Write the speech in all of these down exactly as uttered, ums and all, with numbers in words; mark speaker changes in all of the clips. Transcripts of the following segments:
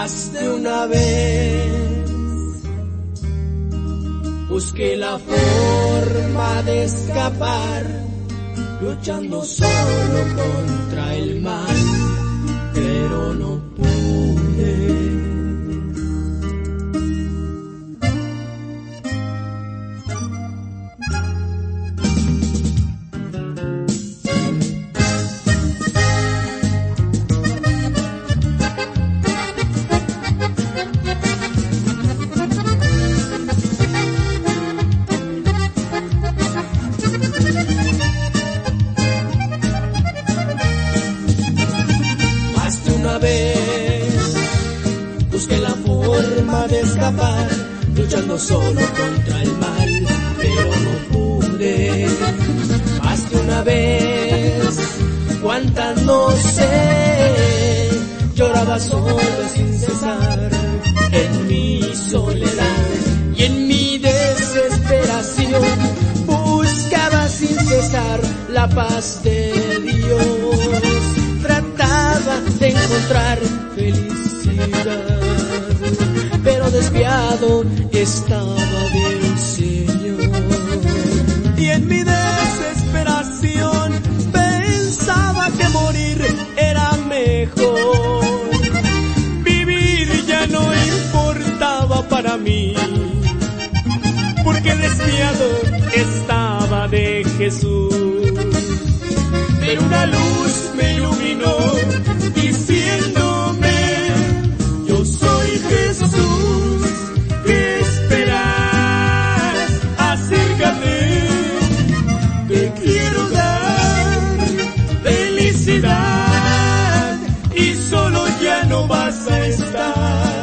Speaker 1: Más de una vez busqué la forma de escapar, luchando solo contra el mal, pero no pude. Busqué la forma de escapar, luchando solo contra el mal, pero no pude. Más de una vez, cuántas no sé, lloraba solo sin cesar, en mi soledad y en mi desesperación, buscaba sin cesar la paz de Dios. Trataba de encontrar felicidad, pero desviado estaba del Señor. Y en mi desesperación pensaba que morir era mejor. Vivir ya no importaba para mí, porque desviado estaba de Jesús. Pero una luz me iluminó, diciéndome: yo soy Jesús, ¿qué esperas? Acércate, te quiero dar felicidad y solo ya no vas a estar.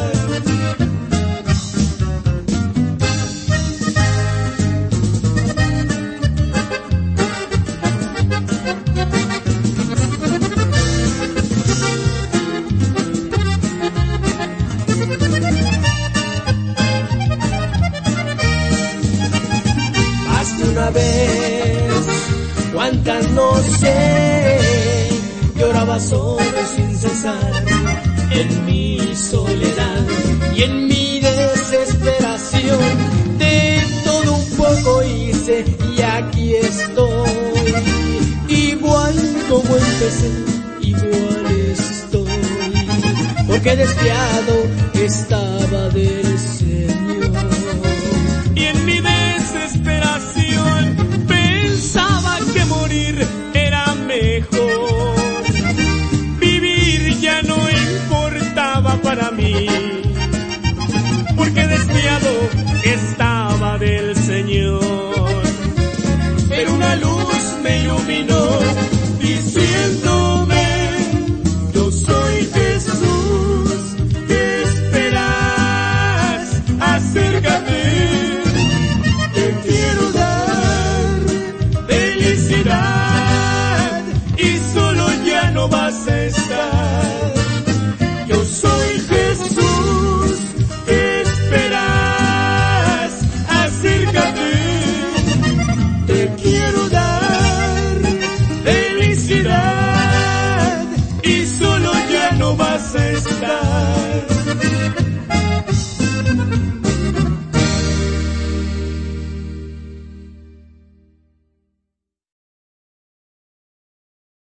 Speaker 1: Una vez, cuántas no sé, lloraba solo sin cesar, en mi soledad y en mi desesperación. De todo un poco hice y aquí estoy, igual como empecé, igual estoy, porque desviado estaba del Señor.